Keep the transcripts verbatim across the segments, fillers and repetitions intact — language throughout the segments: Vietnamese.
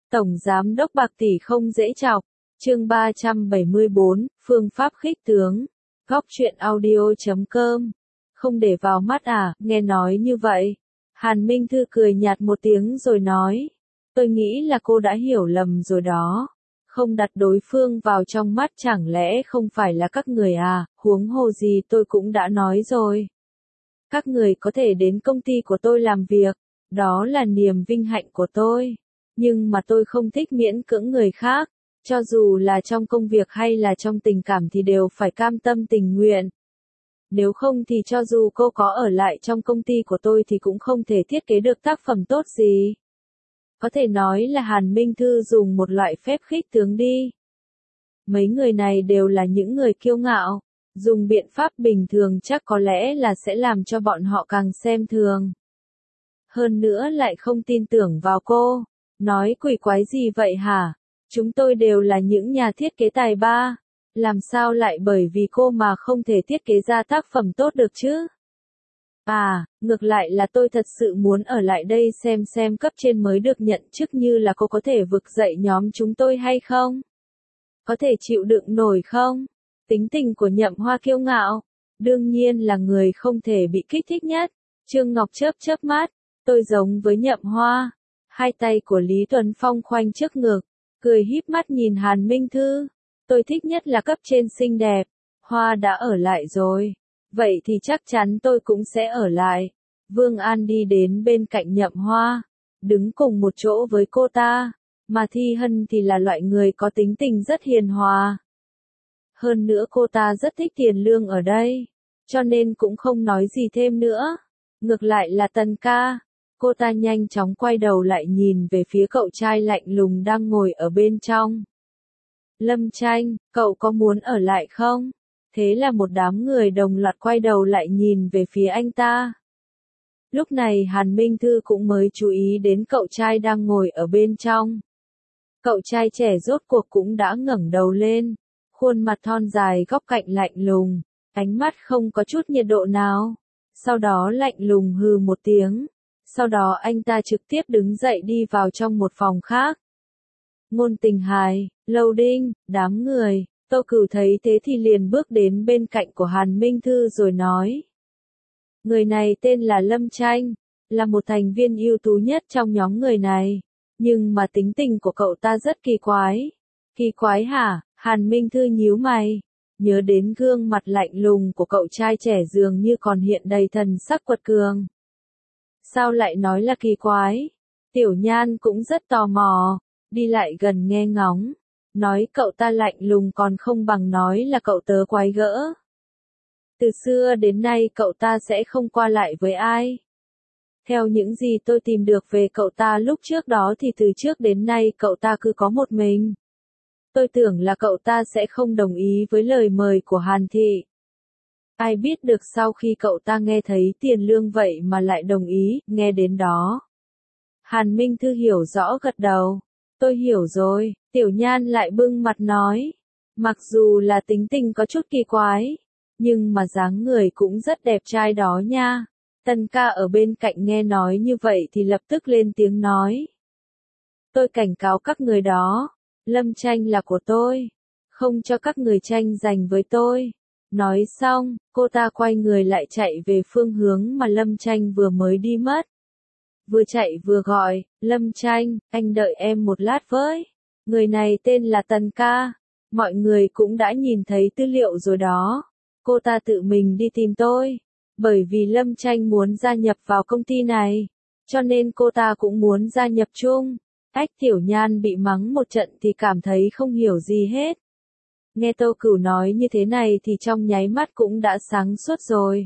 Tổng Giám đốc bạc tỷ không dễ chọc. Chương ba trăm bảy mươi bốn, phương pháp khích tướng. Góc truyện audio chấm com. Không để vào mắt à, nghe nói như vậy. Hàn Minh Thư cười nhạt một tiếng rồi nói. Tôi nghĩ là cô đã hiểu lầm rồi đó. Không đặt đối phương vào trong mắt chẳng lẽ không phải là các người à, huống hồ gì tôi cũng đã nói rồi. Các người có thể đến công ty của tôi làm việc, đó là niềm vinh hạnh của tôi. Nhưng mà tôi không thích miễn cưỡng người khác, cho dù là trong công việc hay là trong tình cảm thì đều phải cam tâm tình nguyện. Nếu không thì cho dù cô có ở lại trong công ty của tôi thì cũng không thể thiết kế được tác phẩm tốt gì. Có thể nói là Hàn Minh Thư dùng một loại phép khích tướng đi. Mấy người này đều là những người kiêu ngạo, dùng biện pháp bình thường chắc có lẽ là sẽ làm cho bọn họ càng xem thường. Hơn nữa lại không tin tưởng vào cô. Nói quỷ quái gì vậy hả? Chúng tôi đều là những nhà thiết kế tài ba. Làm sao lại bởi vì cô mà không thể thiết kế ra tác phẩm tốt được chứ? À, ngược lại là tôi thật sự muốn ở lại đây xem xem cấp trên mới được nhận chức như là cô có thể vực dậy nhóm chúng tôi hay không? Có thể chịu đựng nổi không? Tính tình của Nhậm Hoa kiêu ngạo, đương nhiên là người không thể bị kích thích nhất. Trương Ngọc chớp chớp mắt, tôi giống với Nhậm Hoa. Hai tay của Lý Tuấn Phong khoanh trước ngực, cười híp mắt nhìn Hàn Minh Thư. Tôi thích nhất là cấp trên xinh đẹp. Hoa đã ở lại rồi. Vậy thì chắc chắn tôi cũng sẽ ở lại. Vương An đi đến bên cạnh Nhậm Hoa, đứng cùng một chỗ với cô ta. Mà Thi Hân thì là loại người có tính tình rất hiền hòa. Hơn nữa cô ta rất thích tiền lương ở đây, cho nên cũng không nói gì thêm nữa. Ngược lại là Tần ca. Cô ta nhanh chóng quay đầu lại nhìn về phía cậu trai lạnh lùng đang ngồi ở bên trong. Lâm Tranh, cậu có muốn ở lại không? Thế là một đám người đồng loạt quay đầu lại nhìn về phía anh ta. Lúc này Hàn Minh Thư cũng mới chú ý đến cậu trai đang ngồi ở bên trong. Cậu trai trẻ rốt cuộc cũng đã ngẩng đầu lên, khuôn mặt thon dài góc cạnh lạnh lùng, ánh mắt không có chút nhiệt độ nào. Sau đó lạnh lùng hừ một tiếng. Sau đó anh ta trực tiếp đứng dậy đi vào trong một phòng khác. Ngôn Tình Hài, Lâu Đinh, đám người, Tô Cửu thấy thế thì liền bước đến bên cạnh của Hàn Minh Thư rồi nói. Người này tên là Lâm Tranh, là một thành viên ưu tú nhất trong nhóm người này. Nhưng mà tính tình của cậu ta rất kỳ quái. Kỳ quái hả? Hàn Minh Thư nhíu mày. Nhớ đến gương mặt lạnh lùng của cậu trai trẻ dường như còn hiện đầy thần sắc quật cường. Sao lại nói là kỳ quái? Tiểu Nhan cũng rất tò mò, đi lại gần nghe ngóng, nói cậu ta lạnh lùng còn không bằng nói là cậu tớ quái gỡ. Từ xưa đến nay cậu ta sẽ không qua lại với ai. Theo những gì tôi tìm được về cậu ta lúc trước đó thì từ trước đến nay cậu ta cứ có một mình. Tôi tưởng là cậu ta sẽ không đồng ý với lời mời của Hàn Thị. Ai biết được sau khi cậu ta nghe thấy tiền lương vậy mà lại đồng ý, nghe đến đó. Hàn Minh Thư hiểu rõ gật đầu. Tôi hiểu rồi, Tiểu Nhan lại bưng mặt nói. Mặc dù là tính tình có chút kỳ quái, nhưng mà dáng người cũng rất đẹp trai đó nha. Tần ca ở bên cạnh nghe nói như vậy thì lập tức lên tiếng nói. Tôi cảnh cáo các người đó, Lâm Tranh là của tôi, không cho các người tranh giành với tôi. Nói xong, cô ta quay người lại chạy về phương hướng mà Lâm Tranh vừa mới đi mất. Vừa chạy vừa gọi, Lâm Tranh, anh đợi em một lát với. Người này tên là Tần ca. Mọi người cũng đã nhìn thấy tư liệu rồi đó. Cô ta tự mình đi tìm tôi. Bởi vì Lâm Tranh muốn gia nhập vào công ty này. Cho nên cô ta cũng muốn gia nhập chung. Ách Tiểu Nhan bị mắng một trận thì cảm thấy không hiểu gì hết. Nghe Tô Cửu nói như thế này thì trong nháy mắt cũng đã sáng suốt rồi.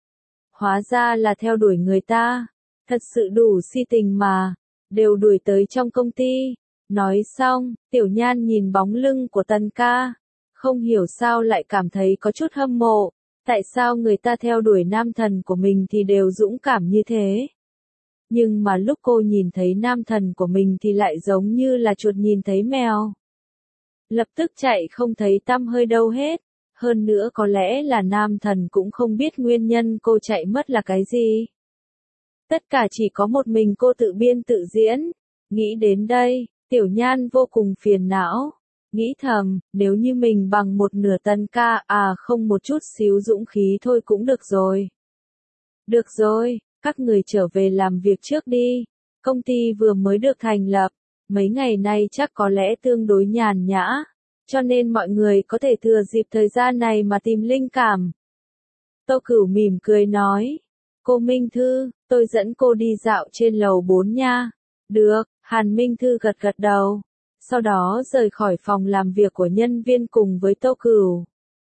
Hóa ra là theo đuổi người ta. Thật sự đủ si tình mà. Đều đuổi tới trong công ty. Nói xong, Tiểu Nhan nhìn bóng lưng của Tần ca. Không hiểu sao lại cảm thấy có chút hâm mộ. Tại sao người ta theo đuổi nam thần của mình thì đều dũng cảm như thế? Nhưng mà lúc cô nhìn thấy nam thần của mình thì lại giống như là chuột nhìn thấy mèo. Lập tức chạy không thấy tăm hơi đâu hết. Hơn nữa có lẽ là nam thần cũng không biết nguyên nhân cô chạy mất là cái gì. Tất cả chỉ có một mình cô tự biên tự diễn. Nghĩ đến đây, Tiểu Nhan vô cùng phiền não, nghĩ thầm, nếu như mình bằng một nửa Tần ca, à không một chút xíu dũng khí thôi cũng được rồi. Được rồi, các người trở về làm việc trước đi, công ty vừa mới được thành lập, mấy ngày nay chắc có lẽ tương đối nhàn nhã, cho nên mọi người có thể thừa dịp thời gian này mà tìm linh cảm. Tô Cửu mỉm cười nói, cô Minh Thư, tôi dẫn cô đi dạo trên lầu bốn nha. Được, Hàn Minh Thư gật gật đầu, sau đó rời khỏi phòng làm việc của nhân viên cùng với Tô Cửu.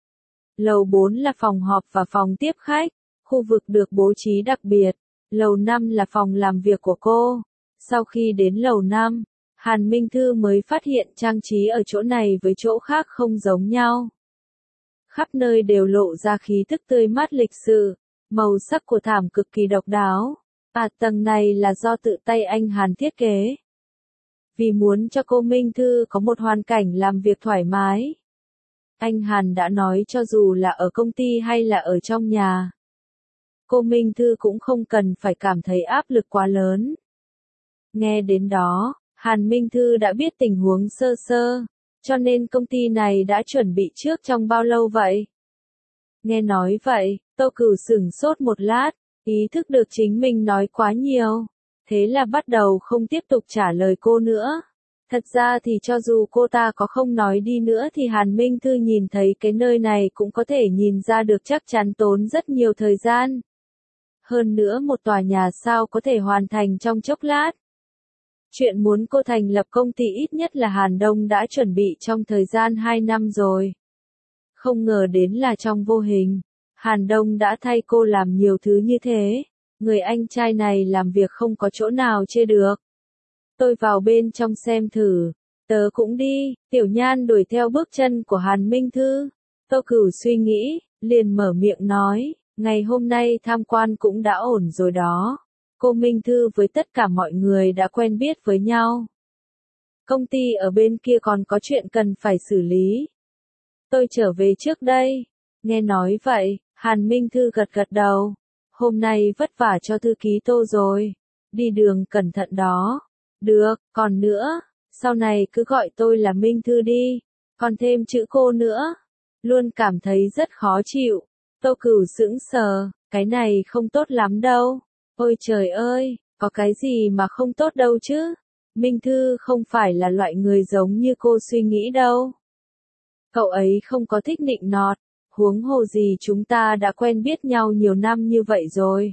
Lầu bốn là phòng họp và phòng tiếp khách, khu vực được bố trí đặc biệt, lầu năm là phòng làm việc của cô. Sau khi đến lầu năm, Hàn Minh Thư mới phát hiện trang trí ở chỗ này với chỗ khác không giống nhau. Khắp nơi đều lộ ra khí thức tươi mát lịch sự, màu sắc của thảm cực kỳ độc đáo. À, tầng này là do tự tay anh Hàn thiết kế. Vì muốn cho cô Minh Thư có một hoàn cảnh làm việc thoải mái, anh Hàn đã nói cho dù là ở công ty hay là ở trong nhà, cô Minh Thư cũng không cần phải cảm thấy áp lực quá lớn. Nghe đến đó, Hàn Minh Thư đã biết tình huống sơ sơ, cho nên công ty này đã chuẩn bị trước trong bao lâu vậy? Nghe nói vậy, Tô Cửu sửng sốt một lát, ý thức được chính mình nói quá nhiều, thế là bắt đầu không tiếp tục trả lời cô nữa. Thật ra thì cho dù cô ta có không nói đi nữa thì Hàn Minh Thư nhìn thấy cái nơi này cũng có thể nhìn ra được chắc chắn tốn rất nhiều thời gian. Hơn nữa một tòa nhà sao có thể hoàn thành trong chốc lát. Chuyện muốn cô thành lập công ty ít nhất là Hàn Đông đã chuẩn bị trong thời gian hai năm rồi. Không ngờ đến là trong vô hình, Hàn Đông đã thay cô làm nhiều thứ như thế. Người anh trai này làm việc không có chỗ nào chê được. Tôi vào bên trong xem thử. Tớ cũng đi. Tiểu Nhan đuổi theo bước chân của Hàn Minh Thư. Tô Cửu suy nghĩ, liền mở miệng nói, ngày hôm nay tham quan cũng đã ổn rồi đó. Cô Minh Thư với tất cả mọi người đã quen biết với nhau. Công ty ở bên kia còn có chuyện cần phải xử lý. Tôi trở về trước đây. Nghe nói vậy, Hàn Minh Thư gật gật đầu. Hôm nay vất vả cho thư ký Tô rồi. Đi đường cẩn thận đó. Được, còn nữa, sau này cứ gọi tôi là Minh Thư đi. Còn thêm chữ cô nữa. Luôn cảm thấy rất khó chịu. Tô Cửu sững sờ, cái này không tốt lắm đâu. Ôi trời ơi, có cái gì mà không tốt đâu chứ. Minh Thư không phải là loại người giống như cô suy nghĩ đâu. Cậu ấy không có thích nịnh nọt, huống hồ gì chúng ta đã quen biết nhau nhiều năm như vậy rồi.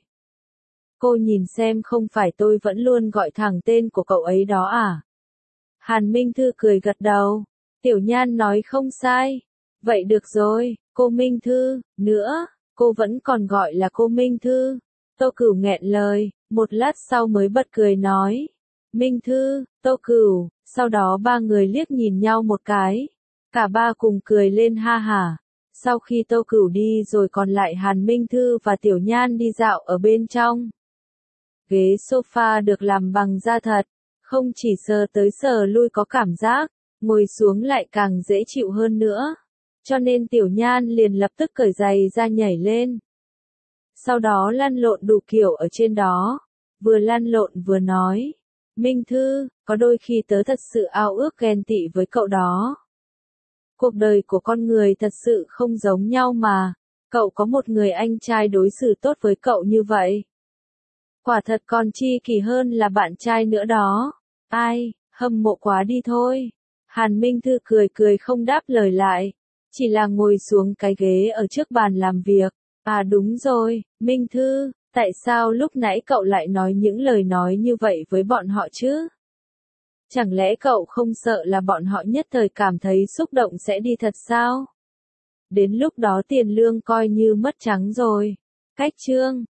Cô nhìn xem không phải tôi vẫn luôn gọi thẳng tên của cậu ấy đó à? Hàn Minh Thư cười gật đầu. Tiểu Nhan nói không sai. Vậy được rồi, cô Minh Thư, nữa, cô vẫn còn gọi là cô Minh Thư. Tô Cửu nghẹn lời, một lát sau mới bật cười nói. Minh Thư, Tô Cửu, sau đó ba người liếc nhìn nhau một cái. Cả ba cùng cười lên ha hả. Sau khi Tô Cửu đi rồi còn lại Hàn Minh Thư và Tiểu Nhan đi dạo ở bên trong. Ghế sofa được làm bằng da thật, không chỉ sờ tới sờ lui có cảm giác, ngồi xuống lại càng dễ chịu hơn nữa. Cho nên Tiểu Nhan liền lập tức cởi giày ra nhảy lên. Sau đó lăn lộn đủ kiểu ở trên đó, vừa lăn lộn vừa nói. Minh Thư, có đôi khi tớ thật sự ao ước ghen tị với cậu đó. Cuộc đời của con người thật sự không giống nhau mà, cậu có một người anh trai đối xử tốt với cậu như vậy. Quả thật còn chi kỳ hơn là bạn trai nữa đó. Ai, hâm mộ quá đi thôi. Hàn Minh Thư cười cười không đáp lời lại, chỉ là ngồi xuống cái ghế ở trước bàn làm việc. À đúng rồi, Minh Thư, tại sao lúc nãy cậu lại nói những lời nói như vậy với bọn họ chứ? Chẳng lẽ cậu không sợ là bọn họ nhất thời cảm thấy xúc động sẽ đi thật sao? Đến lúc đó tiền lương coi như mất trắng rồi. Cách chương